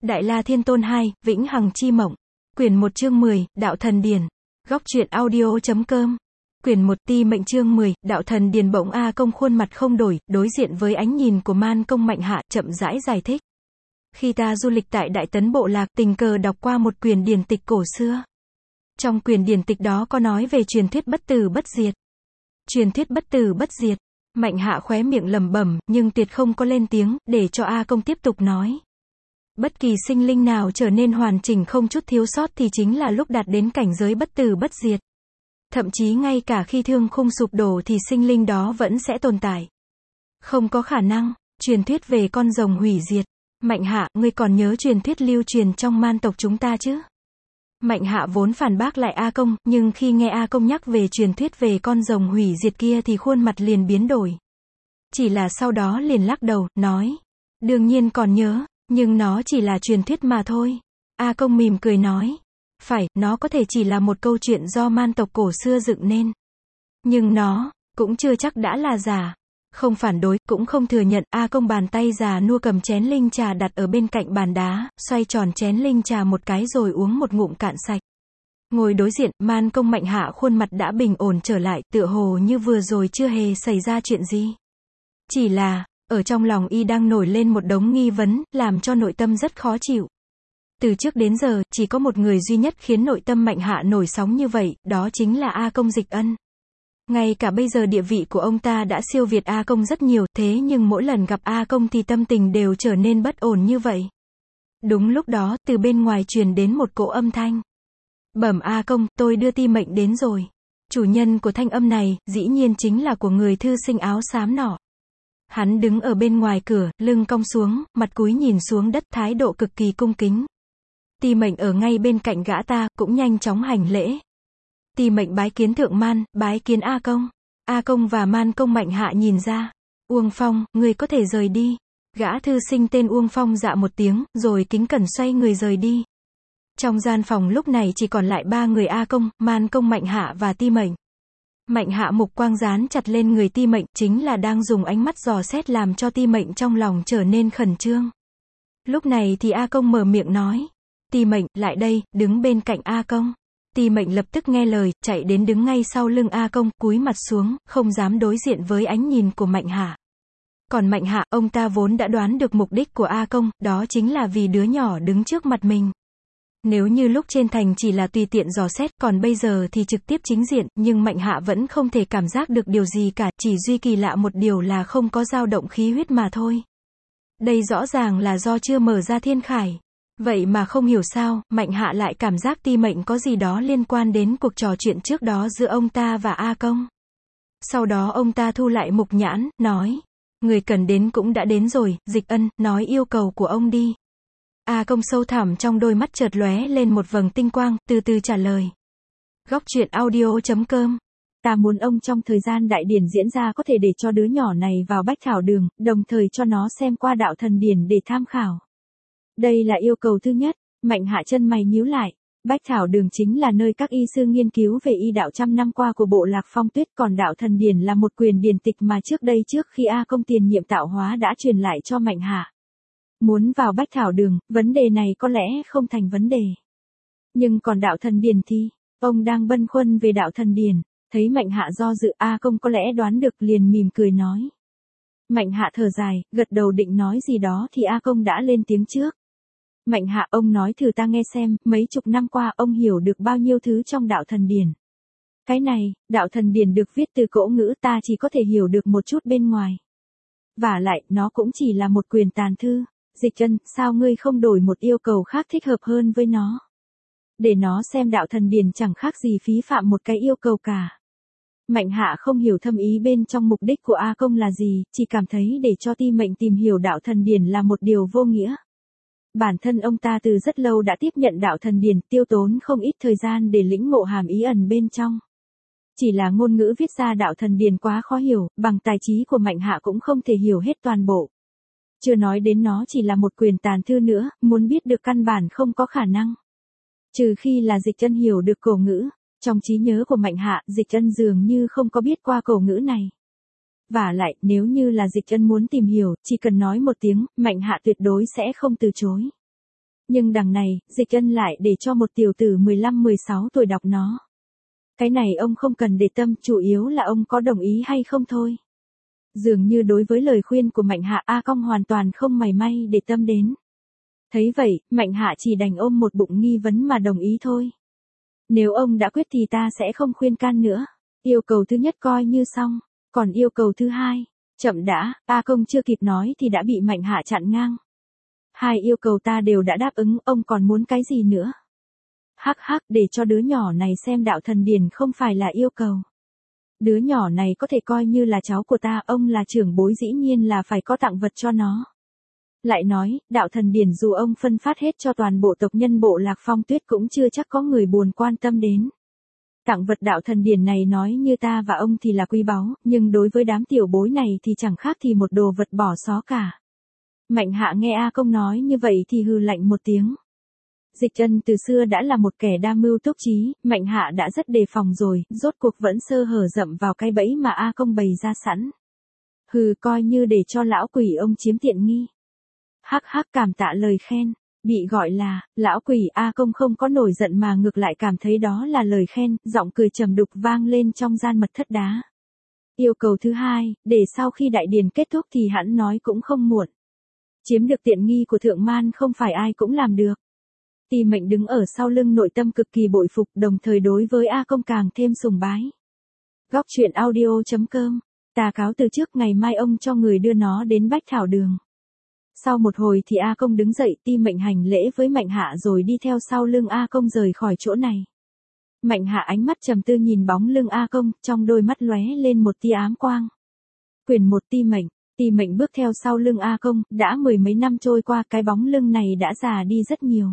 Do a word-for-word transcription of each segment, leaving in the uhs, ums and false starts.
Đại La Thiên Tôn hai, Vĩnh Hằng Chi Mộng. Quyển một chương mười, Đạo Thần Điền. Góc truyện audio.com. Quyển một, Ti Mệnh chương mười, Đạo Thần Điền. Bỗng A Công khuôn mặt không đổi, đối diện với ánh nhìn của Man Công Mạnh Hạ, chậm rãi giải thích. Khi ta du lịch tại Đại Tấn Bộ Lạc, tình cờ đọc qua một quyển điển tịch cổ xưa. Trong quyển điển tịch đó có nói về truyền thuyết bất tử bất diệt. Truyền thuyết bất tử bất diệt. Mạnh Hạ khóe miệng lẩm bẩm, nhưng tuyệt không có lên tiếng, để cho A Công tiếp tục nói. Bất kỳ sinh linh nào trở nên hoàn chỉnh không chút thiếu sót thì chính là lúc đạt đến cảnh giới bất tử bất diệt. Thậm chí ngay cả khi thương khung sụp đổ thì sinh linh đó vẫn sẽ tồn tại. Không có khả năng. Truyền thuyết về con rồng hủy diệt. Mạnh Hạ, ngươi còn nhớ truyền thuyết lưu truyền trong Man tộc chúng ta chứ? Mạnh Hạ vốn phản bác lại A Công, nhưng khi nghe A Công nhắc về truyền thuyết về con rồng hủy diệt kia thì khuôn mặt liền biến đổi. Chỉ là sau đó liền lắc đầu, nói. Đương nhiên còn nhớ, nhưng nó chỉ là truyền thuyết mà thôi. A Công mỉm cười nói. Phải, nó có thể chỉ là một câu chuyện do Man tộc cổ xưa dựng nên. Nhưng nó, cũng chưa chắc đã là giả. Không phản đối, cũng không thừa nhận. A Công bàn tay già nua cầm chén linh trà đặt ở bên cạnh bàn đá, xoay tròn chén linh trà một cái rồi uống một ngụm cạn sạch. Ngồi đối diện, Man Công Mạnh Hạ khuôn mặt đã bình ổn trở lại, tựa hồ như vừa rồi chưa hề xảy ra chuyện gì. Chỉ là, ở trong lòng y đang nổi lên một đống nghi vấn, làm cho nội tâm rất khó chịu. Từ trước đến giờ, chỉ có một người duy nhất khiến nội tâm Mạnh Hạ nổi sóng như vậy, đó chính là A Công Dịch Ân. Ngay cả bây giờ địa vị của ông ta đã siêu việt A Công rất nhiều, thế nhưng mỗi lần gặp A Công thì tâm tình đều trở nên bất ổn như vậy. Đúng lúc đó, từ bên ngoài truyền đến một cỗ âm thanh. Bẩm A Công, tôi đưa Ti Mệnh đến rồi. Chủ nhân của thanh âm này, dĩ nhiên chính là của người thư sinh áo xám nọ. Hắn đứng ở bên ngoài cửa, lưng cong xuống, mặt cúi nhìn xuống đất, thái độ cực kỳ cung kính. Ti Mệnh ở ngay bên cạnh gã ta, cũng nhanh chóng hành lễ. Ti Mệnh bái kiến Thượng Man, bái kiến A Công. A Công và Man Công Mạnh Hạ nhìn ra. Uông Phong, người có thể rời đi. Gã thư sinh tên Uông Phong dạ một tiếng, rồi kính cẩn xoay người rời đi. Trong gian phòng lúc này chỉ còn lại ba người A Công, Man Công Mạnh Hạ và Ti Mệnh. Mạnh Hạ mục quang dán chặt lên người Ti Mệnh, chính là đang dùng ánh mắt dò xét làm cho Ti Mệnh trong lòng trở nên khẩn trương. Lúc này thì A Công mở miệng nói. Ti Mệnh, lại đây, đứng bên cạnh A Công. Ti Mệnh lập tức nghe lời, chạy đến đứng ngay sau lưng A Công, cúi mặt xuống, không dám đối diện với ánh nhìn của Mạnh Hạ. Còn Mạnh Hạ, ông ta vốn đã đoán được mục đích của A Công, đó chính là vì đứa nhỏ đứng trước mặt mình. Nếu như lúc trên thành chỉ là tùy tiện dò xét, còn bây giờ thì trực tiếp chính diện, nhưng Mạnh Hạ vẫn không thể cảm giác được điều gì cả, chỉ duy kỳ lạ một điều là không có dao động khí huyết mà thôi. Đây rõ ràng là do chưa mở ra thiên khải. Vậy mà không hiểu sao, Mạnh Hạ lại cảm giác Ti Mệnh có gì đó liên quan đến cuộc trò chuyện trước đó giữa ông ta và A Công. Sau đó ông ta thu lại mục nhãn, nói. Người cần đến cũng đã đến rồi, Dịch Ân, nói yêu cầu của ông đi. A Công sâu thẳm trong đôi mắt chợt lóe lên một vầng tinh quang, từ từ trả lời. Góc truyện audio.com. Ta muốn ông trong thời gian đại điển diễn ra có thể để cho đứa nhỏ này vào Bách Thảo Đường, đồng thời cho nó xem qua Đạo Thần Điển để tham khảo. Đây là yêu cầu thứ nhất. Mạnh Hạ chân mày nhíu lại. Bách Thảo Đường chính là nơi các y sư nghiên cứu về y đạo trăm năm qua của bộ lạc Phong Tuyết, còn Đạo Thần Điển là một quyền điển tịch mà trước đây trước khi A Công tiền nhiệm tạo hóa đã truyền lại cho Mạnh Hạ. Muốn vào Bách Thảo Đường, vấn đề này có lẽ không thành vấn đề. Nhưng còn Đạo Thần Điển thì, ông đang băn khoăn về Đạo Thần Điển, thấy Mạnh Hạ do dự, A Công có lẽ đoán được liền mỉm cười nói. Mạnh Hạ thở dài, gật đầu định nói gì đó thì A Công đã lên tiếng trước. Mạnh Hạ, ông nói thử ta nghe xem, mấy chục năm qua ông hiểu được bao nhiêu thứ trong Đạo Thần Điển. Cái này, Đạo Thần Điển được viết từ cỗ ngữ, ta chỉ có thể hiểu được một chút bên ngoài. Vả lại, nó cũng chỉ là một quyền tàn thư. Dịch Ân, sao ngươi không đổi một yêu cầu khác thích hợp hơn với nó? Để nó xem Đạo Thần Điển chẳng khác gì phí phạm một cái yêu cầu cả. Mạnh Hạ không hiểu thâm ý bên trong mục đích của A Công là gì, chỉ cảm thấy để cho Ti Mệnh tìm hiểu Đạo Thần Điển là một điều vô nghĩa. Bản thân ông ta từ rất lâu đã tiếp nhận Đạo Thần Điển, tiêu tốn không ít thời gian để lĩnh ngộ hàm ý ẩn bên trong. Chỉ là ngôn ngữ viết ra Đạo Thần Điển quá khó hiểu, bằng tài trí của Mạnh Hạ cũng không thể hiểu hết toàn bộ. Chưa nói đến nó chỉ là một quyền tàn thư nữa, muốn biết được căn bản không có khả năng. Trừ khi là Dịch Ân hiểu được cổ ngữ. Trong trí nhớ của Mạnh Hạ, Dịch Ân dường như không có biết qua cổ ngữ này. Vả lại, nếu như là Dịch Ân muốn tìm hiểu, chỉ cần nói một tiếng, Mạnh Hạ tuyệt đối sẽ không từ chối. Nhưng đằng này, Dịch Ân lại để cho một tiểu tử mười lăm mười sáu tuổi đọc nó. Cái này ông không cần để tâm, chủ yếu là ông có đồng ý hay không thôi. Dường như đối với lời khuyên của Mạnh Hạ, A Công hoàn toàn không mảy may để tâm đến. Thấy vậy, Mạnh Hạ chỉ đành ôm một bụng nghi vấn mà đồng ý thôi. Nếu ông đã quyết thì ta sẽ không khuyên can nữa. Yêu cầu thứ nhất coi như xong, còn yêu cầu thứ hai, chậm đã, A Công chưa kịp nói thì đã bị Mạnh Hạ chặn ngang. Hai yêu cầu ta đều đã đáp ứng, ông còn muốn cái gì nữa? Hắc hắc, để cho đứa nhỏ này xem đạo thần điển không phải là yêu cầu. Đứa nhỏ này có thể coi như là cháu của ta, ông là trưởng bối dĩ nhiên là phải có tặng vật cho nó. Lại nói, đạo thần điển dù ông phân phát hết cho toàn bộ tộc nhân bộ Lạc Phong Tuyết cũng chưa chắc có người buồn quan tâm đến. Tặng vật đạo thần điển này nói như ta và ông thì là quý báu, nhưng đối với đám tiểu bối này thì chẳng khác thì một đồ vật bỏ xó cả. Mạnh Hạ nghe A Công nói như vậy thì hừ lạnh một tiếng. Dịch Ân từ xưa đã là một kẻ đa mưu túc trí, Mạnh Hạ đã rất đề phòng rồi, rốt cuộc vẫn sơ hở dậm vào cái bẫy mà A Công bày ra sẵn. Hừ, coi như để cho lão quỷ ông chiếm tiện nghi. Hắc hắc, cảm tạ lời khen, bị gọi là lão quỷ, A Công không có nổi giận mà ngược lại cảm thấy đó là lời khen, giọng cười trầm đục vang lên trong gian mật thất đá. Yêu cầu thứ hai, để sau khi đại điển kết thúc thì hắn nói cũng không muộn. Chiếm được tiện nghi của Thượng Man không phải ai cũng làm được. Ti Mệnh đứng ở sau lưng nội tâm cực kỳ bội phục, đồng thời đối với A Công càng thêm sùng bái. Góc truyện audio chấm com, ta cáo từ trước, ngày mai ông cho người đưa nó đến Bách Thảo Đường. Sau một hồi thì A Công đứng dậy, Ti Mệnh hành lễ với Mạnh Hạ rồi đi theo sau lưng A Công rời khỏi chỗ này. Mạnh Hạ ánh mắt trầm tư nhìn bóng lưng A Công, trong đôi mắt lóe lên một tia ám quang. Quyển một Ti Mệnh. Ti Mệnh bước theo sau lưng A Công, đã mười mấy năm trôi qua, cái bóng lưng này đã già đi rất nhiều.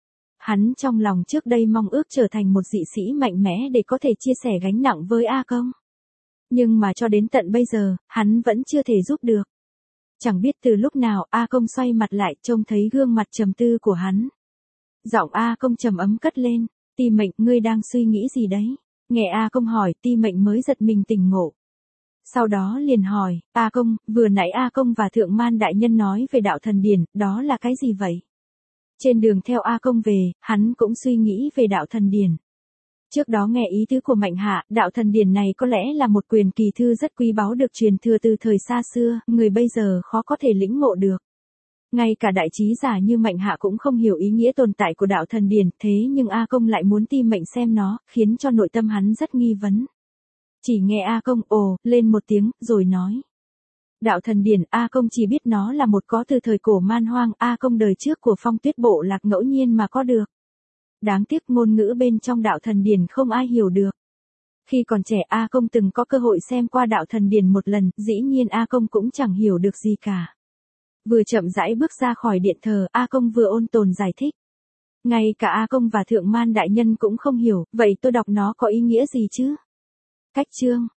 Hắn trong lòng trước đây mong ước trở thành một dị sĩ mạnh mẽ để có thể chia sẻ gánh nặng với A Công. Nhưng mà cho đến tận bây giờ, hắn vẫn chưa thể giúp được. Chẳng biết từ lúc nào A Công xoay mặt lại, trông thấy gương mặt trầm tư của hắn. Giọng A Công trầm ấm cất lên, Ti Mệnh, ngươi đang suy nghĩ gì đấy? Nghe A Công hỏi, Ti Mệnh mới giật mình tỉnh ngộ. Sau đó liền hỏi, A Công, vừa nãy A Công và Thượng Man đại nhân nói về đạo thần điển, đó là cái gì vậy? Trên đường theo A Công về, hắn cũng suy nghĩ về đạo thần điển. Trước đó nghe ý tứ của Mạnh Hạ, đạo thần điển này có lẽ là một quyền kỳ thư rất quý báu được truyền thừa từ thời xa xưa, người bây giờ khó có thể lĩnh ngộ được. Ngay cả đại trí giả như Mạnh Hạ cũng không hiểu ý nghĩa tồn tại của đạo thần điển, thế nhưng A Công lại muốn Ti Mệnh xem nó, khiến cho nội tâm hắn rất nghi vấn. Chỉ nghe A Công ồ lên một tiếng, rồi nói. Đạo thần điển, A Công chỉ biết nó là một có từ thời cổ man hoang, A Công đời trước của Phong Tuyết bộ Lạc ngẫu nhiên mà có được. Đáng tiếc ngôn ngữ bên trong đạo thần điển không ai hiểu được. Khi còn trẻ A Công từng có cơ hội xem qua đạo thần điển một lần, dĩ nhiên A Công cũng chẳng hiểu được gì cả. Vừa chậm rãi bước ra khỏi điện thờ, A Công vừa ôn tồn giải thích. Ngay cả A Công và Thượng Man đại nhân cũng không hiểu, vậy tôi đọc nó có ý nghĩa gì chứ? Cách chương